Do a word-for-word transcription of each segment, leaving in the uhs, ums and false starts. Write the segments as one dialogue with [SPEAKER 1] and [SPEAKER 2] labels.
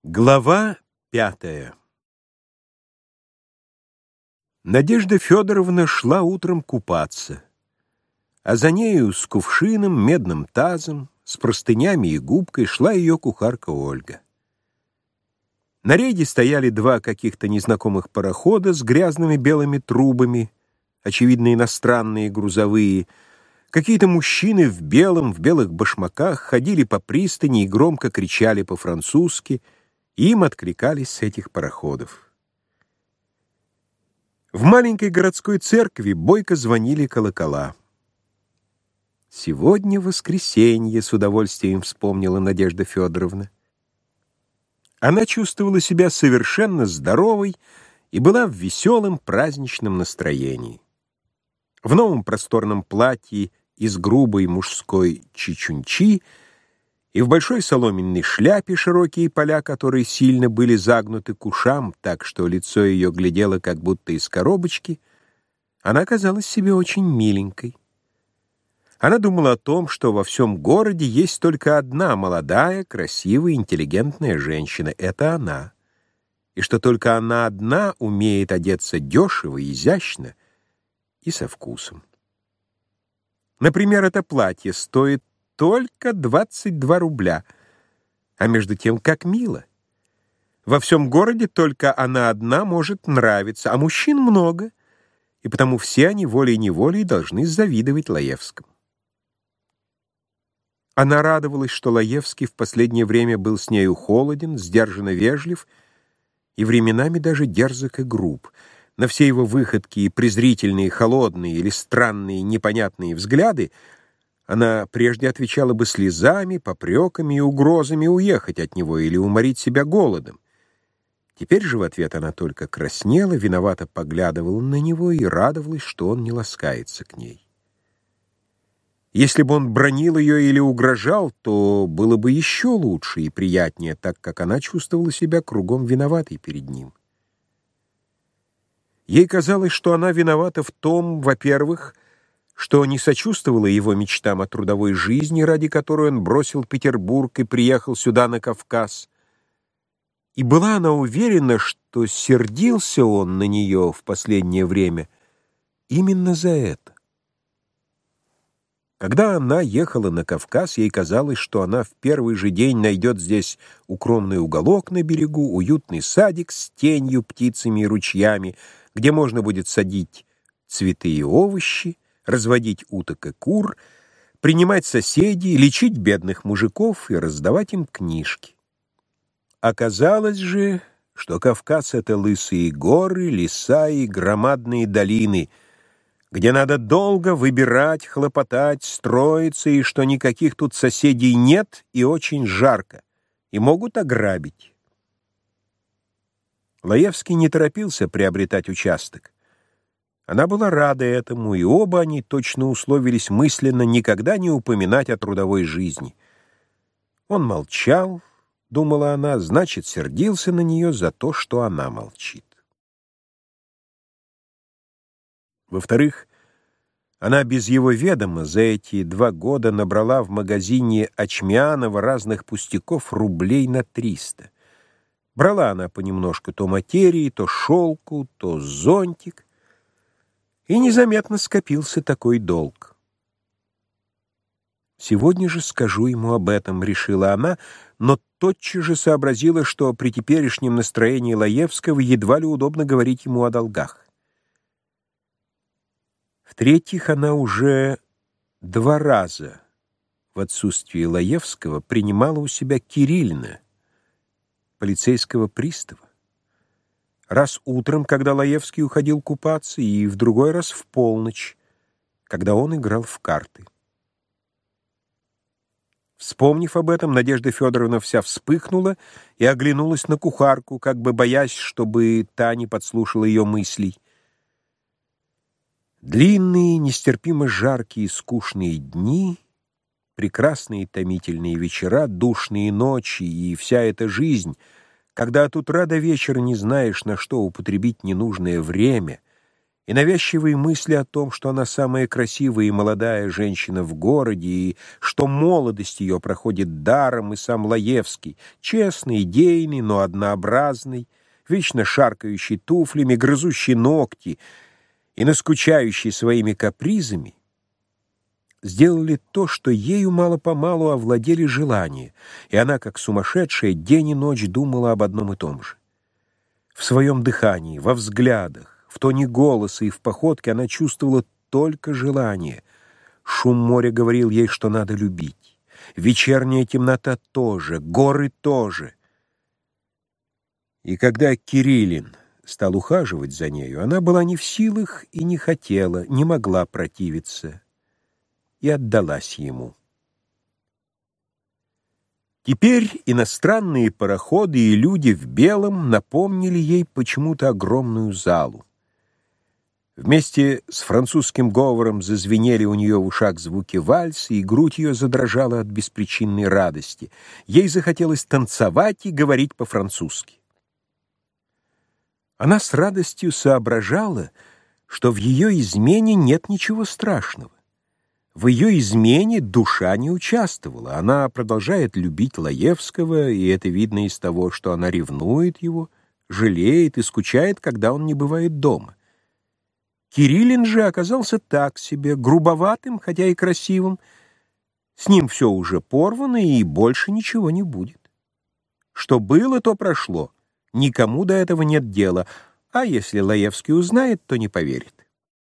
[SPEAKER 1] Глава пятая. Надежда Федоровна шла утром купаться, а за нею с кувшином, медным тазом, с простынями и губкой шла ее кухарка Ольга. На рейде стояли два каких-то незнакомых парохода с грязными белыми трубами, очевидно, иностранные грузовые. Какие-то мужчины в белом, в белых башмаках ходили по пристани и громко кричали по-французски, и им откликались с этих пароходов. В маленькой городской церкви бойко звонили колокола. «Сегодня воскресенье», — с удовольствием вспомнила Надежда Федоровна. Она чувствовала себя совершенно здоровой и была в веселом праздничном настроении. В новом просторном платье из грубой мужской чичунчи и в большой соломенной шляпе, широкие поля которой сильно были загнуты к ушам, так что лицо ее глядело как будто из коробочки, она казалась себе очень миленькой. Она думала о том, что во всем городе есть только одна молодая, красивая, интеллигентная женщина — это она, и что только она одна умеет одеться дешево, изящно и со вкусом. Например, это платье стоит только двадцать два рубля, а между тем как мило. Во всем городе только она одна может нравиться, а мужчин много, и потому все они волей-неволей должны завидовать Лаевскому. Она радовалась, что Лаевский в последнее время был с нею холоден, сдержанно вежлив и временами даже дерзок и груб. На все его выходки и презрительные, холодные или странные, непонятные взгляды она прежде отвечала бы слезами, попреками и угрозами уехать от него или уморить себя голодом. Теперь же в ответ она только краснела, виновато поглядывала на него и радовалась, что он не ласкается к ней. Если бы он бранил ее или угрожал, то было бы еще лучше и приятнее, так как она чувствовала себя кругом виноватой перед ним. Ей казалось, что она виновата в том, во-первых, что не сочувствовала его мечтам о трудовой жизни, ради которой он бросил Петербург и приехал сюда, на Кавказ. И была она уверена, что сердился он на нее в последнее время именно за это. Когда она ехала на Кавказ, ей казалось, что она в первый же день найдет здесь укромный уголок на берегу, уютный садик с тенью, птицами и ручьями, где можно будет садить цветы и овощи, разводить уток и кур, принимать соседей, лечить бедных мужиков и раздавать им книжки. Оказалось же, что Кавказ — это лысые горы, леса и громадные долины, где надо долго выбирать, хлопотать, строиться, и что никаких тут соседей нет и очень жарко, и могут ограбить. Лаевский не торопился приобретать участок. Она была рада этому, и оба они точно условились мысленно никогда не упоминать о трудовой жизни. Он молчал, думала она, значит, сердился на нее за то, что она молчит. Во-вторых, она без его ведома за эти два года набрала в магазине Очмянова разных пустяков рублей на триста. Брала она понемножку то материи, то шелку, то зонтик, и незаметно скопился такой долг. «Сегодня же скажу ему об этом», — решила она, но тотчас же сообразила, что при теперешнем настроении Лаевского едва ли удобно говорить ему о долгах. В-третьих, она уже два раза в отсутствие Лаевского принимала у себя Кириллина, полицейского пристава. Раз утром, когда Лаевский уходил купаться, и в другой раз в полночь, когда он играл в карты. Вспомнив об этом, Надежда Федоровна вся вспыхнула и оглянулась на кухарку, как бы боясь, чтобы та не подслушала ее мыслей. Длинные, нестерпимо жаркие и скучные дни, прекрасные томительные вечера, душные ночи и вся эта жизнь, когда от утра до вечера не знаешь, на что употребить ненужное время, и навязчивые мысли о том, что она самая красивая и молодая женщина в городе, и что молодость ее проходит даром, и сам Лаевский, честный, идейный, но однообразный, вечно шаркающий туфлями, грызущий ногти и наскучающий своими капризами, сделали то, что ею мало-помалу овладели желания, и она, как сумасшедшая, день и ночь думала об одном и том же. В своем дыхании, во взглядах, в тоне голоса и в походке она чувствовала только желание. Шум моря говорил ей, что надо любить. Вечерняя темнота тоже, горы тоже. И когда Кириллин стал ухаживать за нею, она была не в силах и не хотела, не могла противиться, и отдалась ему. Теперь иностранные пароходы и люди в белом напомнили ей почему-то огромную залу. Вместе с французским говором зазвенели у нее в ушах звуки вальса, и грудь ее задрожала от беспричинной радости. Ей захотелось танцевать и говорить по-французски. Она с радостью соображала, что в ее измене нет ничего страшного. В ее измене душа не участвовала. Она продолжает любить Лаевского, и это видно из того, что она ревнует его, жалеет и скучает, когда он не бывает дома. Кириллин же оказался так себе, грубоватым, хотя и красивым. С ним все уже порвано, и больше ничего не будет. Что было, то прошло. Никому до этого нет дела, а если Лаевский узнает, то не поверит.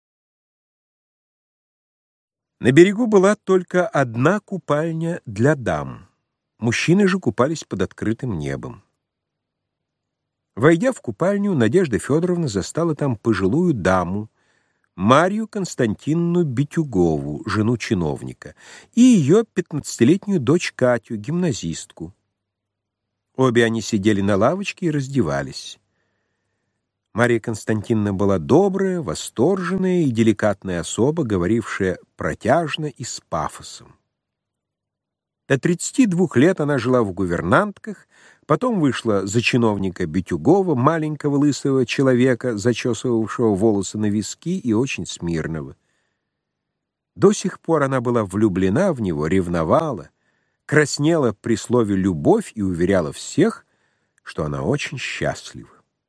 [SPEAKER 1] На берегу была только одна купальня для дам. Мужчины же купались под открытым небом. Войдя в купальню, Надежда Федоровна застала там пожилую даму, Марью Константиновну Битюгову, жену чиновника, и ее пятнадцатилетнюю дочь Катю, гимназистку. Обе они сидели на лавочке и раздевались. Марья Константиновна была добрая, восторженная и деликатная особа, говорившая протяжно и с пафосом. До тридцати двух лет она жила в гувернантках, потом вышла за чиновника Битюгова, маленького лысого человека, зачесывавшего волосы на виски и очень смирного. До сих пор она была влюблена в него, ревновала, краснела при слове «любовь» и уверяла всех, что она очень счастлива.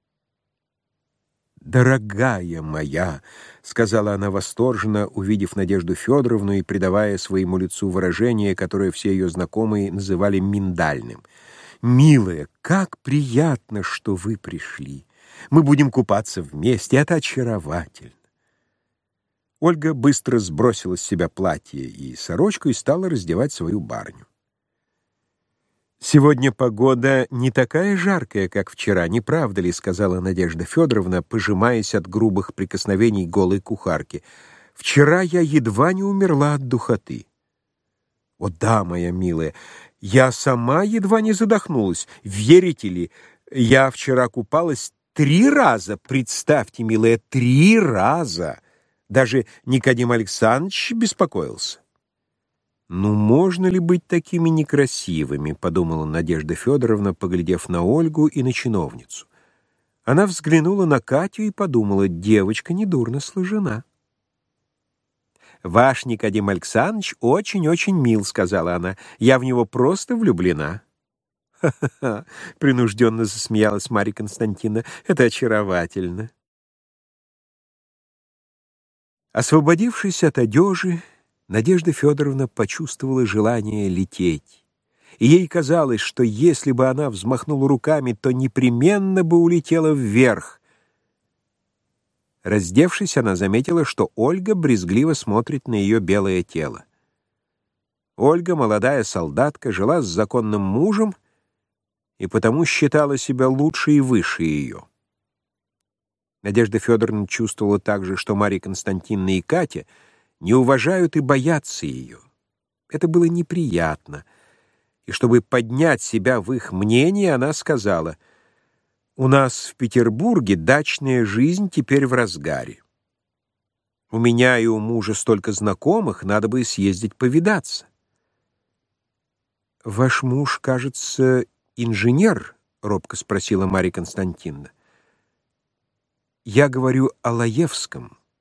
[SPEAKER 1] «Дорогая моя», — сказала она восторженно, увидев Надежду Федоровну и придавая своему лицу выражение, которое все ее знакомые называли миндальным. «Милая, как приятно, что вы пришли. Мы будем купаться вместе, это очаровательно». Ольга быстро сбросила с себя платье и сорочку и стала раздевать свою барыню. «Сегодня погода не такая жаркая, как вчера, не правда ли?» — сказала Надежда Федоровна, пожимаясь от грубых прикосновений голой кухарки. «Вчера я едва не умерла от духоты». «О да, моя милая, я сама едва не задохнулась. Верите ли, я вчера купалась три раза, представьте, милая, три раза. Даже Никодим Александрович беспокоился». «Ну, можно ли быть такими некрасивыми?» — подумала Надежда Федоровна, поглядев на Ольгу и на чиновницу. Она взглянула на Катю и подумала: девочка недурно сложена. «Ваш Никодим Александрович очень-очень мил», — сказала она. «Я в него просто влюблена». «Ха-ха-ха!» — принужденно засмеялась Марья Константиновна. «Это очаровательно». Освободившись от одежи, Надежда Федоровна почувствовала желание лететь, и ей казалось, что если бы она взмахнула руками, то непременно бы улетела вверх. Раздевшись, она заметила, что Ольга брезгливо смотрит на ее белое тело. Ольга, молодая солдатка, жила с законным мужем и потому считала себя лучше и выше ее. Надежда Федоровна чувствовала также, что Марья Константиновна и Катя не уважают и боятся ее. Это было неприятно. И чтобы поднять себя в их мнении, она сказала: «У нас в Петербурге дачная жизнь теперь в разгаре. У меня и у мужа столько знакомых, надо бы съездить повидаться». «Ваш муж, кажется, инженер?» — робко спросила Марья Константиновна. «Я говорю о Лаевском».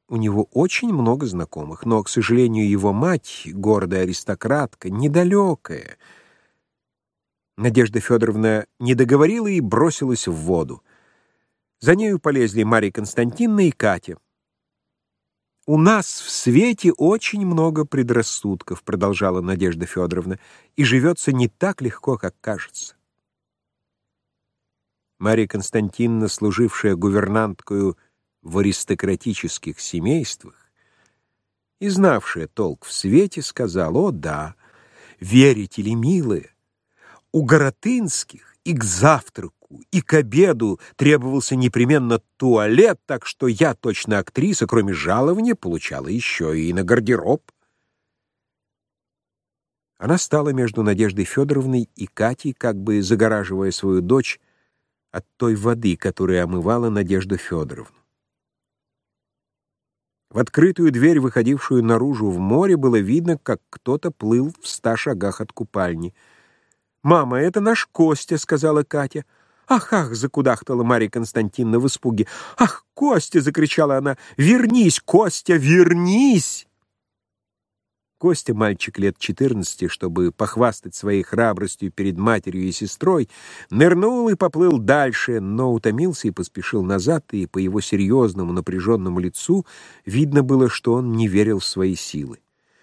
[SPEAKER 1] у него очень много знакомых, но, к сожалению, его мать, гордая аристократка, недалекая. Надежда Федоровна не договорила и бросилась в воду. За нею полезли Марья Константиновна и Катя. «У нас в свете очень много предрассудков», — продолжала Надежда Федоровна, «и живется не так легко, как кажется». Марья Константиновна, служившая гувернанткою в аристократических семействах и знавшая толк в свете, сказала: «О да, верите ли, милые, у Горотынских и к завтраку, и к обеду требовался непременно туалет, так что я, точно актриса, кроме жалования, получала еще и на гардероб». Она стала между Надеждой Федоровной и Катей, как бы загораживая свою дочь от той воды, которая омывала Надежду Федоровну. В открытую дверь, выходившую наружу в море, было видно, как кто-то плыл в ста шагах от купальни. «Мама, это наш Костя», — сказала Катя. «Ах, ах!» — закудахтала Марья Константиновна в испуге. «Ах, Костя!» — закричала она. «Вернись, Костя, вернись!» Костя, мальчик лет четырнадцати, чтобы похвастать своей храбростью перед матерью и сестрой, нырнул и поплыл дальше, но утомился и поспешил назад, и по его серьезному напряженному лицу видно было, что он не верил в свои силы.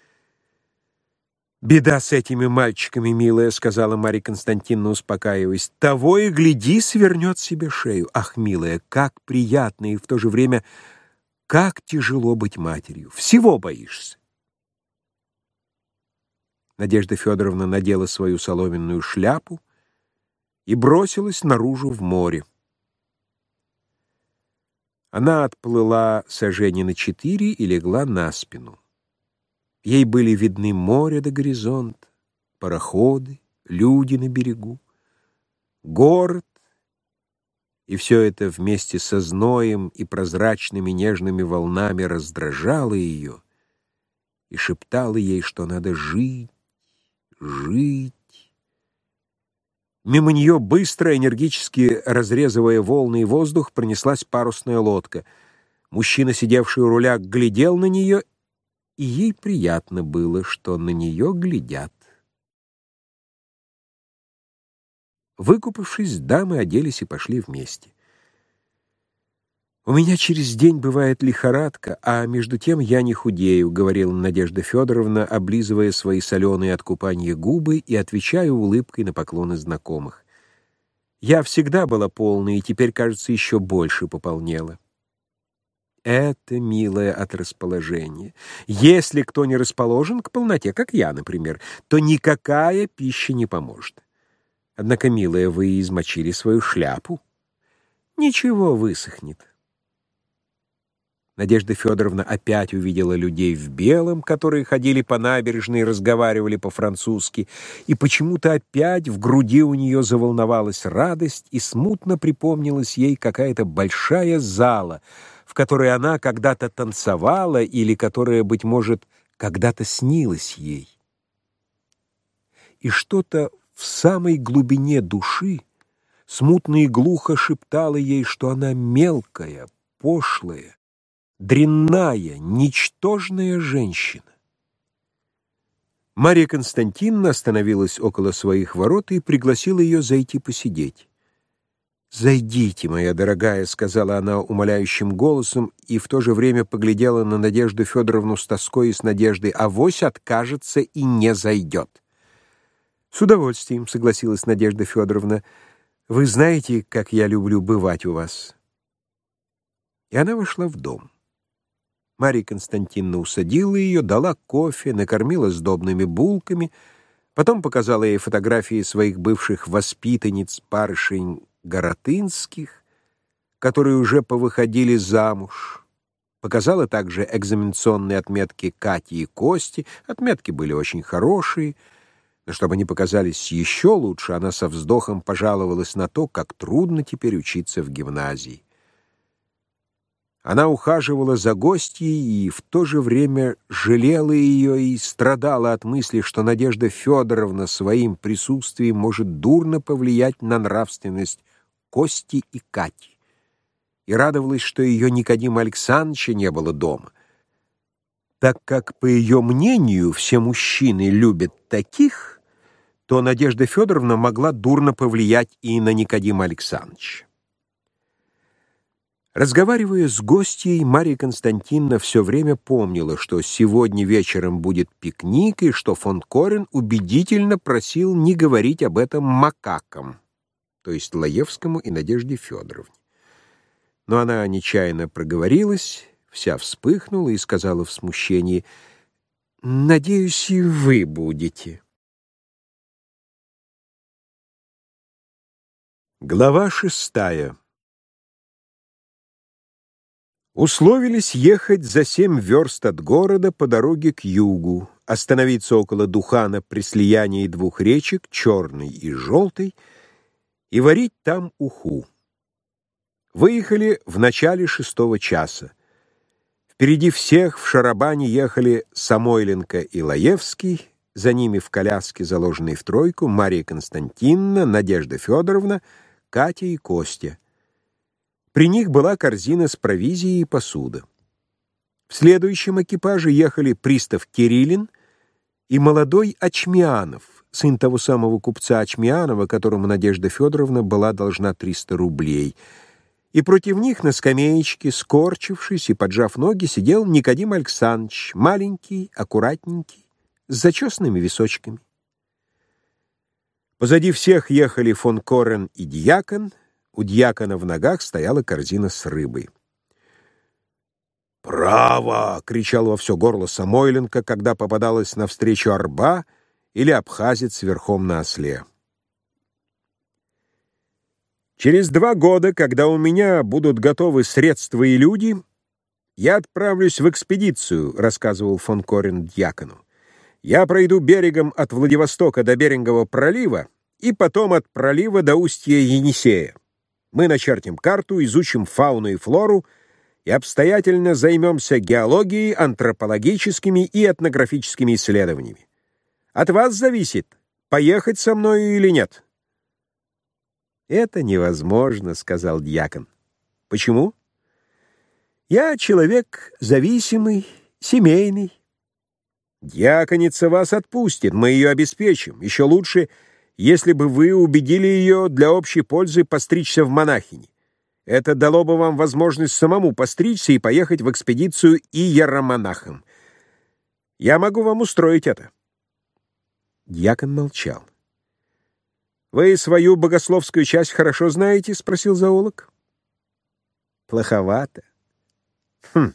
[SPEAKER 1] «Беда с этими мальчиками, милая», — сказала Марья Константиновна, успокаиваясь. «Того и гляди, свернет себе шею. Ах, милая, как приятно и в то же время как тяжело быть матерью. Всего боишься». Надежда Федоровна надела свою соломенную шляпу и бросилась наружу в море. Она отплыла сажени на четыре и легла на спину. Ей были видны море до горизонта, пароходы, люди на берегу, город, и все это вместе со зноем и прозрачными нежными волнами раздражало ее и шептало ей, что надо жить, жить. Мимо нее, быстро, энергически разрезывая волны и воздух, пронеслась парусная лодка. Мужчина, сидевший у руля, глядел на нее, и ей приятно было, что на нее глядят. Выкупавшись, дамы оделись и пошли вместе. «У меня через день бывает лихорадка, а между тем я не худею», — говорила Надежда Федоровна, облизывая свои соленые от купания губы и отвечая улыбкой на поклоны знакомых. «Я всегда была полной, и теперь, кажется, еще больше пополнела». «Это, милая, от расположения. Если кто не расположен к полноте, как я, например, то никакая пища не поможет. Однако, милая, вы измочили свою шляпу. Ничего, высохнет». Надежда Федоровна опять увидела людей в белом, которые ходили по набережной и разговаривали по-французски, и почему-то опять в груди у нее заволновалась радость, и смутно припомнилась ей какая-то большая зала, в которой она когда-то танцевала или которая, быть может, когда-то снилась ей. И что-то в самой глубине души смутно и глухо шептало ей, что она мелкая, пошлая, дрянная, ничтожная женщина. Марья Константиновна остановилась около своих ворот и пригласила ее зайти посидеть. «Зайдите, моя дорогая», — сказала она умоляющим голосом и в то же время поглядела на Надежду Федоровну с тоской и с надеждой, авось откажется и не зайдет. «С удовольствием», — согласилась Надежда Федоровна. «Вы знаете, как я люблю бывать у вас». И она вошла в дом. Марья Константиновна усадила ее, дала кофе, накормила сдобными булками, потом показала ей фотографии своих бывших воспитанниц, барышень Горотынских, которые уже повыходили замуж. Показала также экзаменационные отметки Кати и Кости. Отметки были очень хорошие, но чтобы они показались еще лучше, она со вздохом пожаловалась на то, как трудно теперь учиться в гимназии. Она ухаживала за гостьей и в то же время жалела ее и страдала от мысли, что Надежда Федоровна своим присутствием может дурно повлиять на нравственность Кости и Кати. и радовалась, что ее Никодима Александровича не было дома, так как, по ее мнению, все мужчины любят таких, то Надежда Федоровна могла дурно повлиять и на Никодима Александровича. Разговаривая с гостьей, Марья Константиновна все время помнила, что сегодня вечером будет пикник, и что фон Корен убедительно просил не говорить об этом макакам, то есть Лаевскому и Надежде Федоровне. Но она нечаянно проговорилась, вся вспыхнула и сказала в смущении: «Надеюсь, и вы будете». Глава шестая. Условились ехать за семь верст от города по дороге к югу, остановиться около Духана при слиянии двух речек, Черной и Желтой, и варить там уху. Выехали в начале шестого часа. Впереди всех в шарабане ехали Самойленко и Лаевский, за ними в коляске, заложенной в тройку, Марья Константиновна, Надежда Федоровна, Катя и Костя. При них была корзина с провизией и посуда. В следующем экипаже ехали пристав Кириллин и молодой Очмианов, сын того самого купца Очмианова, которому Надежда Федоровна была должна триста рублей. И против них на скамеечке, скорчившись и поджав ноги, сидел Никодим Александрович, маленький, аккуратненький, с зачесанными височками. Позади всех ехали фон Корен и дьякон. У дьякона в ногах стояла корзина с рыбой. «Право!» — кричал во все горло Самойленко, когда попадалась навстречу арба или абхазец верхом на осле. «Через два года, когда у меня будут готовы средства и люди, я отправлюсь в экспедицию», — рассказывал фон Корен дьякону. «Я пройду берегом от Владивостока до Берингового пролива и потом от пролива до устья Енисея. Мы начертим карту, изучим фауну и флору и обстоятельно займемся геологией, антропологическими и этнографическими исследованиями. От вас зависит, поехать со мною или нет». «Это невозможно», — сказал дьякон. «Почему?» «Я человек зависимый, семейный». «Дьяконица вас отпустит, мы ее обеспечим. Еще лучше, если бы вы убедили ее для общей пользы постричься в монахини. Это дало бы вам возможность самому постричься и поехать в экспедицию иеромонахом. Я могу вам устроить это». Дьякон молчал. «Вы свою богословскую часть хорошо знаете?» — спросил зоолог. «Плоховато». «Хм.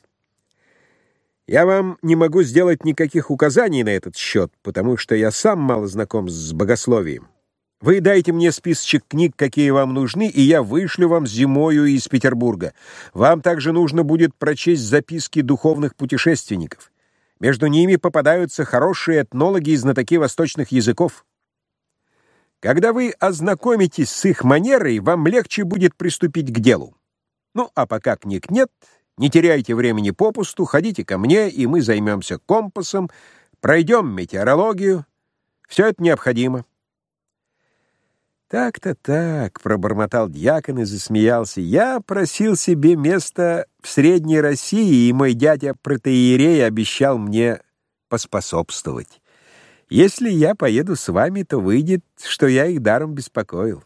[SPEAKER 1] Я вам не могу сделать никаких указаний на этот счет, потому что я сам мало знаком с богословием. Вы дайте мне списочек книг, какие вам нужны, и я вышлю вам зимою из Петербурга. Вам также нужно будет прочесть записки духовных путешественников. Между ними попадаются хорошие этнологи и знатоки восточных языков. Когда вы ознакомитесь с их манерой, вам легче будет приступить к делу. Ну, а пока книг нет, не теряйте времени попусту, ходите ко мне, и мы займемся компасом, пройдем метеорологию. Все это необходимо». «Так-то так», — пробормотал дьякон и засмеялся. «Я просил себе место в Средней России, и мой дядя протоиерей обещал мне поспособствовать. Если я поеду с вами, то выйдет, что я их даром беспокоил».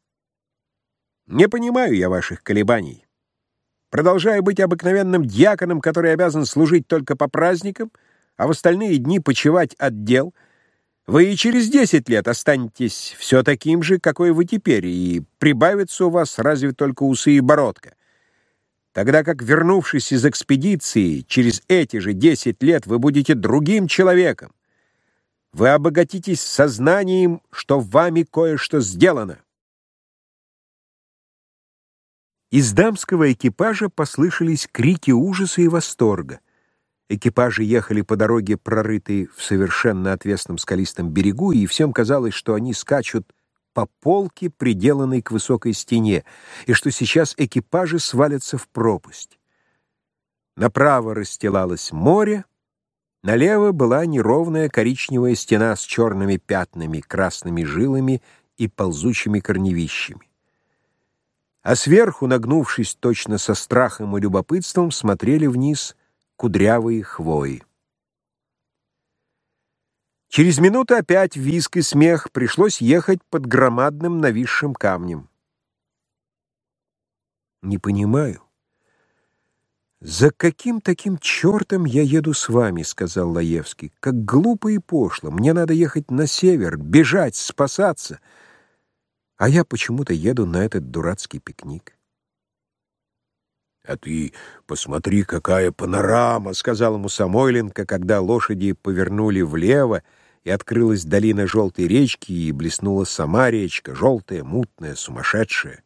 [SPEAKER 1] «Не понимаю я ваших колебаний. Продолжая быть обыкновенным дьяконом, который обязан служить только по праздникам, а в остальные дни почивать от дел, вы и через десять лет останетесь все таким же, какой вы теперь, и прибавится у вас разве только усы и бородка. Тогда как, вернувшись из экспедиции, через эти же десять лет вы будете другим человеком. Вы обогатитесь сознанием, что вами кое-что сделано». Из дамского экипажа послышались крики ужаса и восторга. Экипажи ехали по дороге, прорытой в совершенно отвесном скалистом берегу, и всем казалось, что они скачут по полке, приделанной к высокой стене, и что сейчас экипажи свалятся в пропасть. Направо расстилалось море, налево была неровная коричневая стена с черными пятнами, красными жилами и ползучими корневищами. а сверху, нагнувшись точно со страхом и любопытством, смотрели вниз кудрявые хвои. Через минуту опять визг и смех, пришлось ехать под громадным нависшим камнем. «Не понимаю, за каким таким чертом я еду с вами?» — сказал Лаевский. «Как глупо и пошло. Мне надо ехать на север, бежать, спасаться. А я почему-то еду на этот дурацкий пикник». «А ты посмотри, какая панорама!» — сказал ему Самойленко, когда лошади повернули влево, и открылась долина желтой речки, и блеснула сама речка, желтая, мутная, сумасшедшая.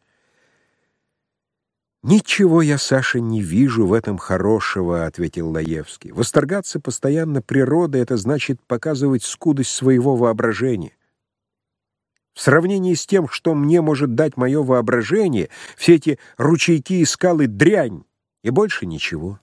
[SPEAKER 1] «Ничего я, Саша, не вижу в этом хорошего», — ответил Лаевский. «Восторгаться постоянно природой — это значит показывать скудость своего воображения. В сравнении с тем, что мне может дать мое воображение, все эти ручейки и скалы — дрянь, и больше ничего».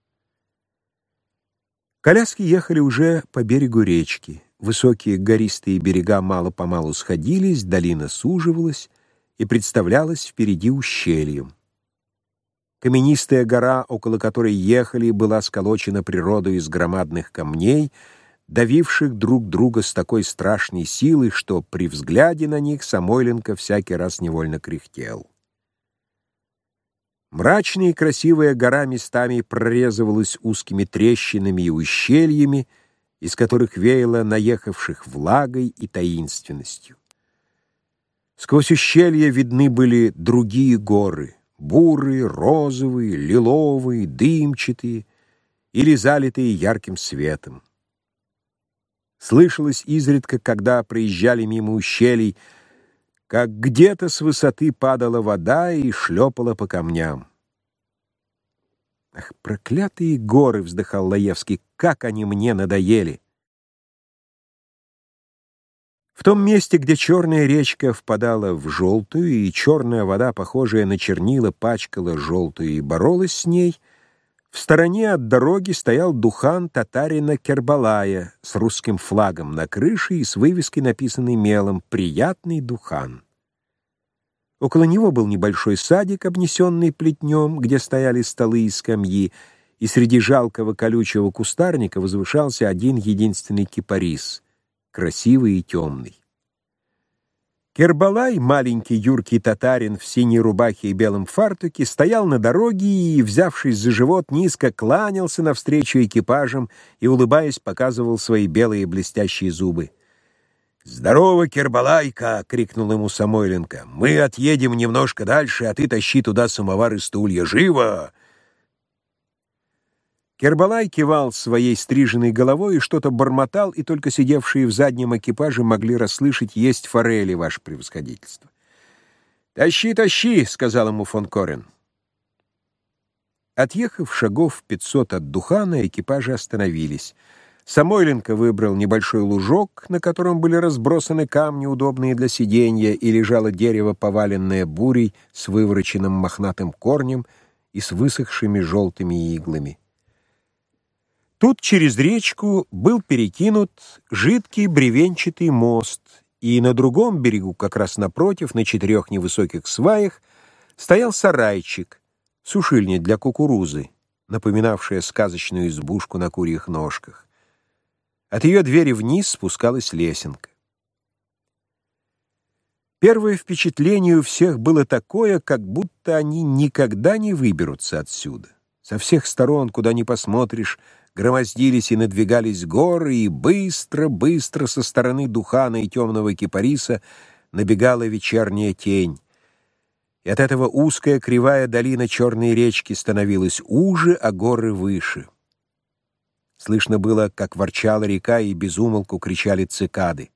[SPEAKER 1] Коляски ехали уже по берегу речки. Высокие гористые берега мало-помалу сходились, долина суживалась и представлялась впереди ущельем. Каменистая гора, около которой ехали, была сколочена природой из громадных камней, давивших друг друга с такой страшной силой, что при взгляде на них Самойленко всякий раз невольно кряхтел. Мрачная и красивая гора местами прорезывалась узкими трещинами и ущельями, из которых веяло наехавших влагой и таинственностью. Сквозь ущелья видны были другие горы — бурые, розовые, лиловые, дымчатые или залитые ярким светом. Слышалось изредка, когда проезжали мимо ущелий, как где-то с высоты падала вода и шлепала по камням. «Ах, проклятые горы!» — вздыхал Лаевский. «Как они мне надоели!» В том месте, где черная речка впадала в желтую, и черная вода, похожая на чернила, пачкала желтую и боролась с ней, в стороне от дороги стоял духан татарина Кербалая с русским флагом на крыше и с вывеской, написанной мелом «Приятный духан». Около него был небольшой садик, обнесенный плетнем, где стояли столы и скамьи, и среди жалкого колючего кустарника возвышался один единственный кипарис, красивый и темный. Кербалай, маленький юркий татарин в синей рубахе и белом фартуке, стоял на дороге и, взявшись за живот, низко кланялся навстречу экипажам и, улыбаясь, показывал свои белые блестящие зубы. «Здорово, Кербалайка!» — крикнул ему Самойленко. «Мы отъедем немножко дальше, а ты тащи туда самовар и стулья. Живо!» Кербалай кивал своей стриженной головой и что-то бормотал, и только сидевшие в заднем экипаже могли расслышать: «Есть форели, ваше превосходительство». «Тащи, тащи!» — сказал ему фон Корен. Отъехав шагов пятьсот от Духана, экипажи остановились. Самойленко выбрал небольшой лужок, на котором были разбросаны камни, удобные для сиденья, и лежало дерево, поваленное бурей, с вывороченным мохнатым корнем и с высохшими желтыми иглами. Тут через речку был перекинут жидкий бревенчатый мост, и на другом берегу, как раз напротив, на четырех невысоких сваях, стоял сарайчик, сушильня для кукурузы, напоминавшая сказочную избушку на курьих ножках. От ее двери вниз спускалась лесенка. Первое впечатление у всех было такое, как будто они никогда не выберутся отсюда. Со всех сторон, куда ни посмотришь, громоздились и надвигались горы, и быстро-быстро со стороны Духана и темного кипариса набегала вечерняя тень. И от этого узкая кривая долина черной речки становилась уже, а горы выше. Слышно было, как ворчала река, и без умолку кричали цикады.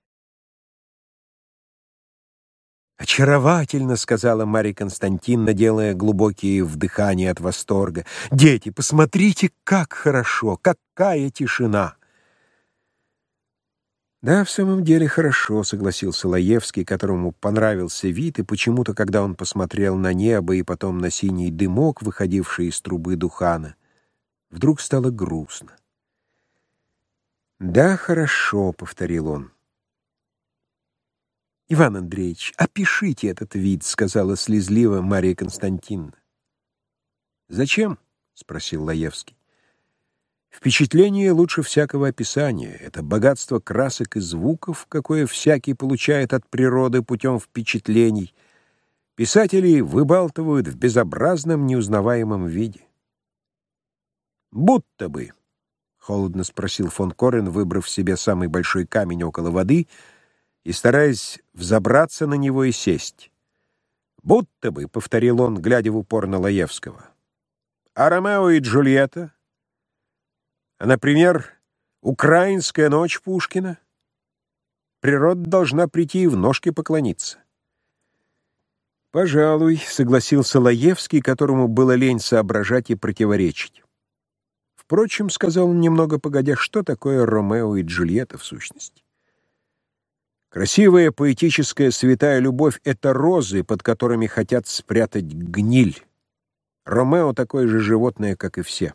[SPEAKER 1] «Очаровательно!» — сказала Марья Константиновна, делая глубокие вдыхания от восторга. «Дети, посмотрите, как хорошо! Какая тишина!» «Да, в самом деле хорошо», — согласился Лаевский, которому понравился вид, и почему-то, когда он посмотрел на небо и потом на синий дымок, выходивший из трубы Духана, вдруг стало грустно. «Да, хорошо», — повторил он. Иван Андреевич, опишите этот вид, — сказала слезливо Мария Константиновна. Зачем? — спросил Лаевский. Впечатление лучше всякого описания. Это богатство красок и звуков, какое всякий получает от природы путем впечатлений. Писатели выбалтывают в безобразном, неузнаваемом виде. «Будто бы», — холодно спросил фон Корен, выбрав себе самый большой камень около воды и стараясь взобраться на него и сесть. «Будто бы», — повторил он, глядя в упор на Лаевского. «А Ромео и Джульетта? А, например, «Украинская ночь» Пушкина? Природа должна прийти и в ножки поклониться». «Пожалуй», — согласился Лаевский, которому было лень соображать и противоречить. «Впрочем, — сказал он немного погодя, — что такое Ромео и Джульетта в сущности? Красивая поэтическая святая любовь — это розы, под которыми хотят спрятать гниль. Ромео — такое же животное, как и все.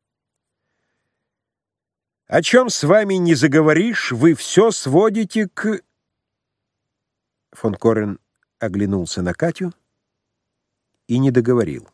[SPEAKER 1] О чем с вами не заговоришь, вы все сводите к...» Фон Корен оглянулся на Катю и не договорил.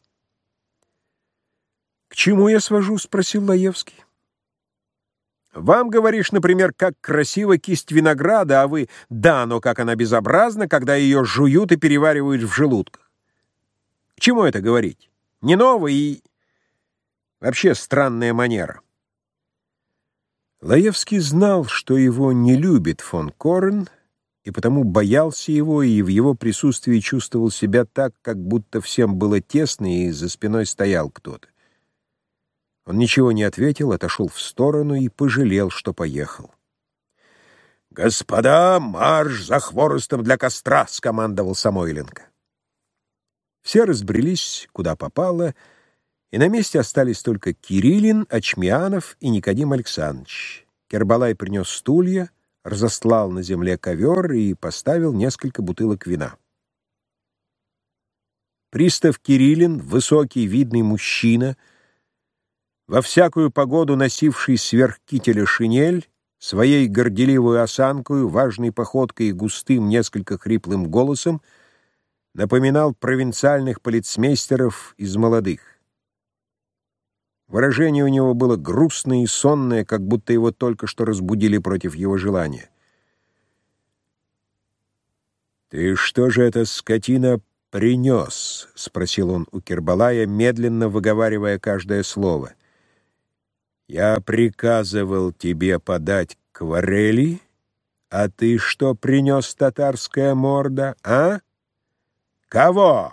[SPEAKER 1] «К чему я свожу?» — спросил Лаевский. «Вам, говоришь, например, как красива кисть винограда, а вы: да, но как она безобразна, когда ее жуют и переваривают в желудках. К чему это говорить? Не ново и вообще странная манера». Лаевский знал, что его не любит фон Корен, и потому боялся его, и в его присутствии чувствовал себя так, как будто всем было тесно, и за спиной стоял кто-то. Он ничего не ответил, отошел в сторону и пожалел, что поехал. «Господа, марш за хворостом для костра!» — скомандовал Самойленко. Все разбрелись, куда попало, и на месте остались только Кириллин, Очмианов и Никодим Александрович. Кербалай принес стулья, разостлал на земле ковер и поставил несколько бутылок вина. Пристав Кириллин, высокий, видный мужчина, во всякую погоду носивший сверх кителя шинель, своей горделивой осанкою, важной походкой и густым, несколько хриплым голосом, напоминал провинциальных полицмейстеров из молодых. Выражение у него было грустное и сонное, как будто его только что разбудили против его желания. «Ты что же это, скотина, принес?» — спросил он у Кербалая, медленно выговаривая каждое слово. «Я приказывал тебе подать кварели, а ты что принес, татарская морда, а? Кого?»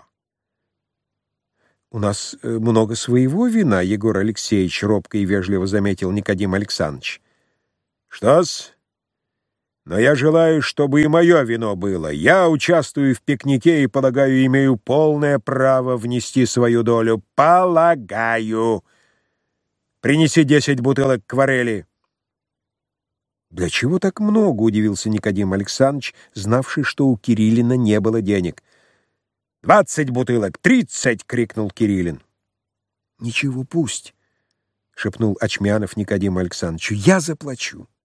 [SPEAKER 1] «У нас много своего вина, Егор Алексеевич», — робко и вежливо заметил Никодим Александрович. «Что-с? Но я желаю, чтобы и мое вино было. Я участвую в пикнике и, полагаю, имею полное право внести свою долю. Полагаю. Принеси десять бутылок кварели». «Для чего так много?» — удивился Никодим Александрович, знавший, что у Кириллина не было денег. «Двадцать бутылок! Тридцать!» — крикнул Кириллин. «Ничего, пусть!» — шепнул Очмянов Никодиму Александровичу. «Я заплачу!»